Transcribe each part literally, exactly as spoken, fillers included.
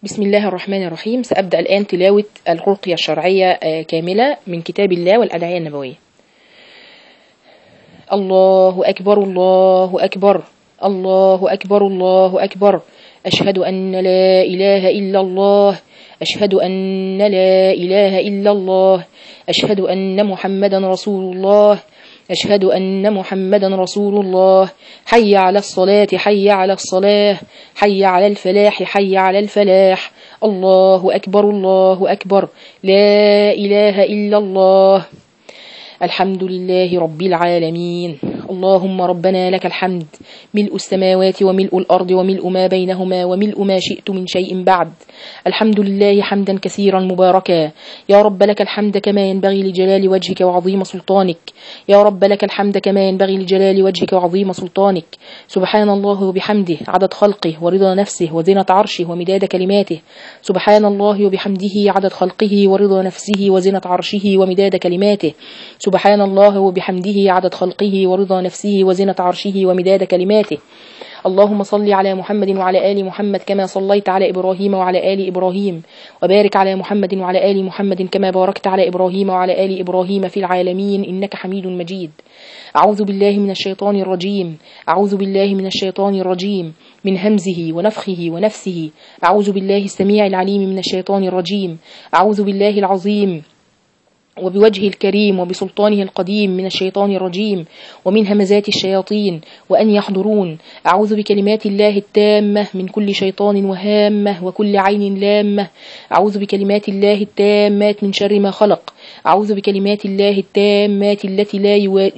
بسم الله الرحمن الرحيم. سأبدأ الآن تلاوة الرقية الشرعية كاملة من كتاب الله والأدعية النبوية. الله أكبر الله أكبر الله أكبر الله أكبر أشهد أن لا إله إلا الله أشهد أن لا إله إلا الله أشهد أن محمدا رسول الله أشهد أن محمدا رسول الله. حي على الصلاة حي على الصلاة حي على الفلاح حي على الفلاح. الله أكبر الله أكبر لا إله إلا الله. الحمد لله رب العالمين. اللهم ربنا لك الحمد ملء السماوات وملء الأرض وملء ما بينهما وملء ما شئت من شيء بعد. الحمد لله حمدا كثيرا مباركا. يا رب لك الحمد كما ينبغي لجلال وجهك وعظيم سلطانك. يا رب لك الحمد كما ينبغي لجلال وجهك وعظيم سلطانك. سبحان الله وبحمده عدد خلقه ورضا نفسه وزنة عرشه ومداد كلماته. سبحان الله وبحمده عدد خلقه ورضا نفسه وزنة عرشه ومداد كلماته. سبحان الله وبحمده عدد خلقه ورضا نفسه وزنة عرشه ومداد كلماته. اللهم صل على محمد وعلى آل محمد كما صليت على إبراهيم وعلى آل إبراهيم وبارك على محمد وعلى آل محمد كما باركت على إبراهيم وعلى آل إبراهيم في العالمين إنك حميد مجيد. أعوذ بالله من الشيطان الرجيم أعوذ بالله من الشيطان الرجيم من همزه ونفخه ونفسه. أعوذ بالله السميع العليم من الشيطان الرجيم. أعوذ بالله العظيم وبوجهه الكريم وبسلطانه القديم من الشيطان الرجيم ومن همزات الشياطين وأن يحضرون. أعوذ بكلمات الله التامة من كل شيطان وهامة وكل عين لامة. أعوذ بكلمات الله التامات من شر ما خلق. أعوذ بكلمات الله التامات التي لا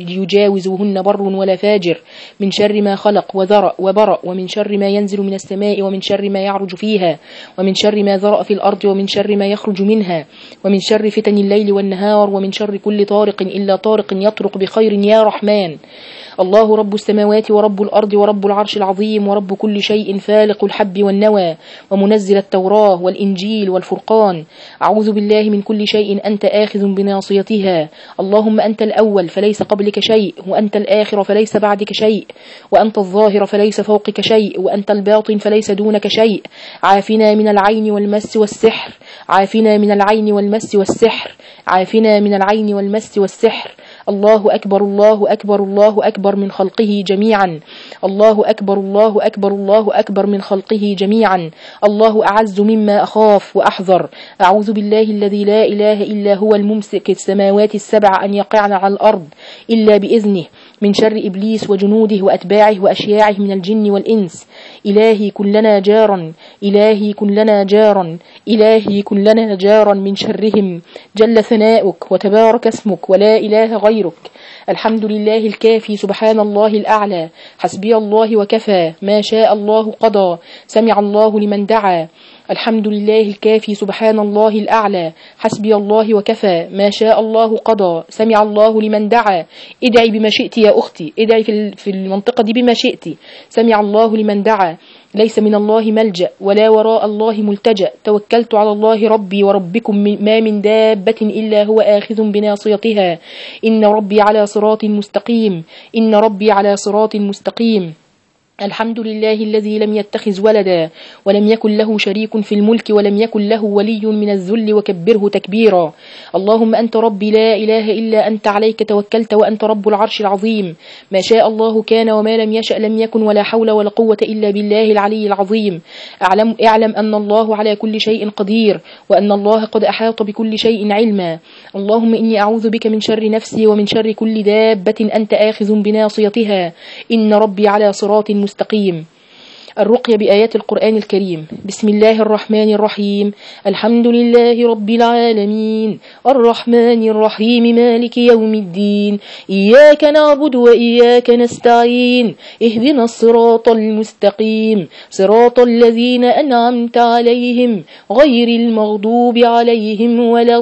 يجاوزهن بر ولا فاجر من شر ما خلق وذرأ وبرأ ومن شر ما ينزل من السماء ومن شر ما يعرج فيها ومن شر ما ذرأ في الأرض ومن شر ما يخرج منها ومن شر فتن الليل والنهار ومن شر كل طارق إلا طارق يطرق بخير يا رحمن. الله رب السماوات ورب الأرض ورب العرش العظيم ورب كل شيء فالق الحب والنوى ومنزل التوراة والإنجيل والفرقان. أعوذ بالله من كل شيء أنت آخذ بناصيتها. اللهم أنت الأول فليس قبلك شيء وأنت الآخر فليس بعدك شيء وأنت الظاهر فليس فوقك شيء وأنت الباطن فليس دونك شيء. عافنا من العين والمس والسحر عافنا من العين والمس والسحر عافنا من العين والمس والسحر. الله أكبر الله أكبر الله أكبر من خلقه جميعا. الله أكبر الله أكبر الله أكبر من خلقه جميعا. الله أعز مما أخاف وأحذر. أعوذ بالله الذي لا إله إلا هو الممسك السماوات السبع أن يقعن على الأرض إلا بإذنه من شر إبليس وجنوده وأتباعه وأشياعه من الجن والإنس. إلهي كن لنا جارا إلهي كن لنا جارا إلهي كن لنا جارا من شرهم. جل ثناؤك وتبارك اسمك ولا إله غيرك. الحمد لله الكافي سبحان الله الأعلى. حسبي الله وكفى ما شاء الله قضى. سمع الله لمن دعا. الحمد لله الكافي سبحان الله الأعلى. حسبي الله وكفى ما شاء الله قضى. سمع الله لمن دعا. ادعي بما شئت يا أختي ادعي في المنطقة دي بما شئت. سمع الله لمن دعا. ليس من الله ملجأ ولا وراء الله ملتجأ. توكلت على الله ربي وربكم ما من دابة إلا هو آخذ بناصيتها. إن ربي على صراط مستقيم إن ربي على صراط مستقيم. الحمد لله الذي لم يتخذ ولدا ولم يكن له شريك في الملك ولم يكن له ولي من الذل وكبره تكبيرا. اللهم أنت ربي لا إله إلا أنت عليك توكلت وأنت رب العرش العظيم. ما شاء الله كان وما لم يشأ لم يكن ولا حول ولا قوة إلا بالله العلي العظيم. أعلم, اعلم أن الله على كل شيء قدير وأن الله قد أحاط بكل شيء علما. اللهم إني أعوذ بك من شر نفسي ومن شر كل دابة أنت آخذ بناصيتها. إن ربي على صراط مستقيم. الرقية بآيات القرآن الكريم. بسم الله الرحمن الرحيم. الحمد لله رب العالمين الرحمن الرحيم مالك يوم الدين إياك نعبد وإياك نستعين اهدنا الصراط المستقيم صراط الذين أنعمت عليهم غير المغضوب عليهم ولا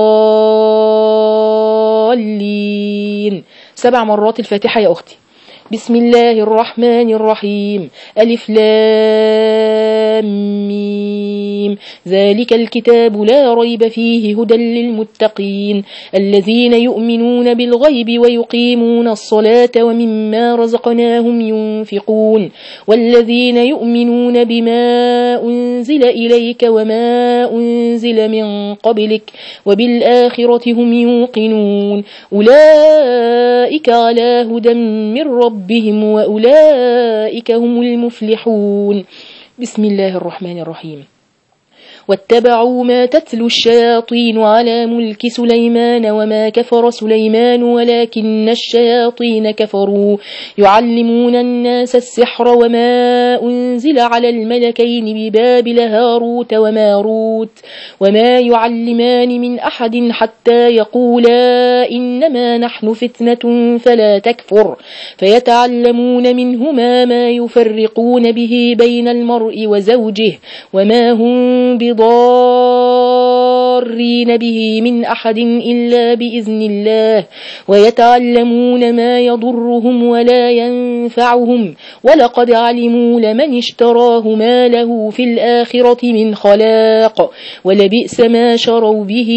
الضالين. سبع مرات الفاتحة يا أختي. بسم الله الرحمن الرحيم. ألف لام ميم الرحيم ذلك الكتاب لا ريب فيه هدى للمتقين الذين يؤمنون بالغيب ويقيمون الصلاة ومما رزقناهم ينفقون والذين يؤمنون بما أنزل إليك وما أنزل من قبلك وبالآخرة هم يوقنون أولئك على هدى من ربهم وأولئك هم المفلحون. بسم الله الرحمن الرحيم. واتبعوا ما تتلو الشياطين على ملك سليمان وما كفر سليمان ولكن الشياطين كفروا يعلمون الناس السحر وما أنزل على الملكين ببابل هاروت وماروت وما يعلمان من أحد حتى يقولا إنما نحن فتنة فلا تكفر فيتعلمون منهما ما يفرقون به بين المرء وزوجه وما هم بضارين به من أحد إلا بإذن الله ويتعلمون ما يضرهم ولا ينفعهم ولقد علموا لمن اشتراه ما له في الآخرة من خلاق ولبئس ما شروا به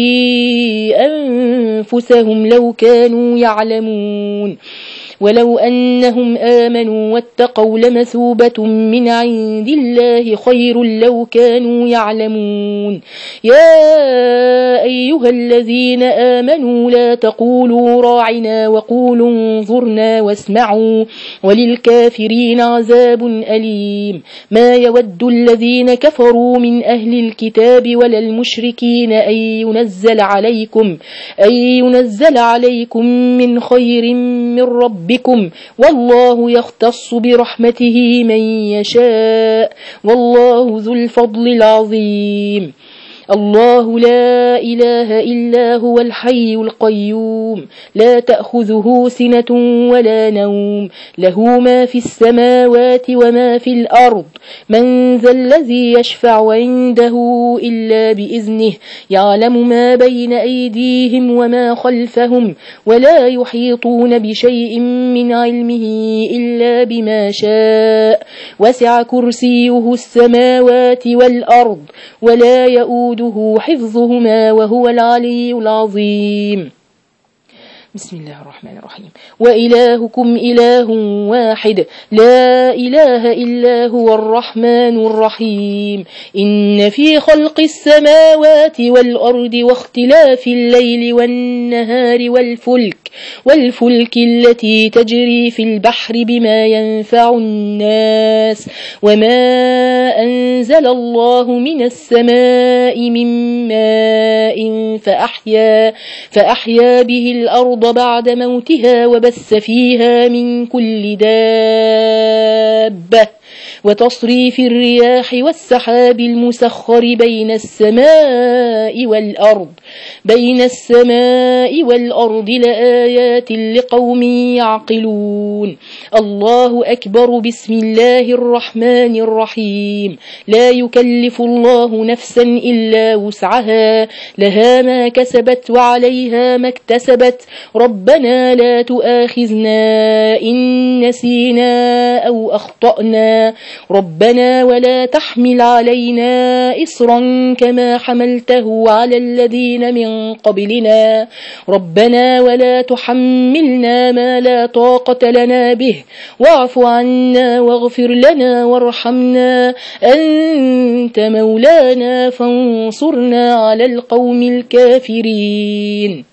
أنفسهم لو كانوا يعلمون ولو أنهم آمنوا واتقوا لمثوبة من عند الله خير لو كانوا يعلمون. يا أيها الذين آمنوا لا تقولوا راعنا وقولوا انظرنا واسمعوا وللكافرين عذاب أليم. ما يود الذين كفروا من أهل الكتاب ولا المشركين أن ينزل عليكم أن ينزل عليكم من خير من ربكم بكم والله يختص برحمته من يشاء والله ذو الفضل العظيم. الله لا إله إلا هو الحي القيوم لا تأخذه سنة ولا نوم له ما في السماوات وما في الأرض من ذا الذي يشفع عنده إلا بإذنه يعلم ما بين أيديهم وما خلفهم ولا يحيطون بشيء من علمه إلا بما شاء وسع كرسيه السماوات والأرض ولا يؤوده حفظهما وهو العلي العظيم. بسم الله الرحمن الرحيم. وإلهكم إله واحد لا إله إلا هو الرحمن الرحيم. إن في خلق السماوات والأرض واختلاف الليل والنهار والفلك والفلك التي تجري في البحر بما ينفع الناس وما أنزل الله من السماء من ماء فأحيا, فأحيا به الأرض بعد موتها وبث فيها من كل دابة وتصريف الرياح والسحاب المسخر بين السماء والأرض بين السماء والأرض لآيات لقوم يعقلون. الله أكبر. بسم الله الرحمن الرحيم. لا يكلف الله نفسا إلا وسعها لها ما كسبت وعليها ما اكتسبت ربنا لا تؤاخذنا إن نسينا أو أخطأنا ربنا ولا تحمل علينا إصرا كما حملته على الذين من قبلنا ربنا ولا تحملنا ما لا طاقة لنا به واعف عنا واغفر لنا وارحمنا أنت مولانا فانصرنا على القوم الكافرين.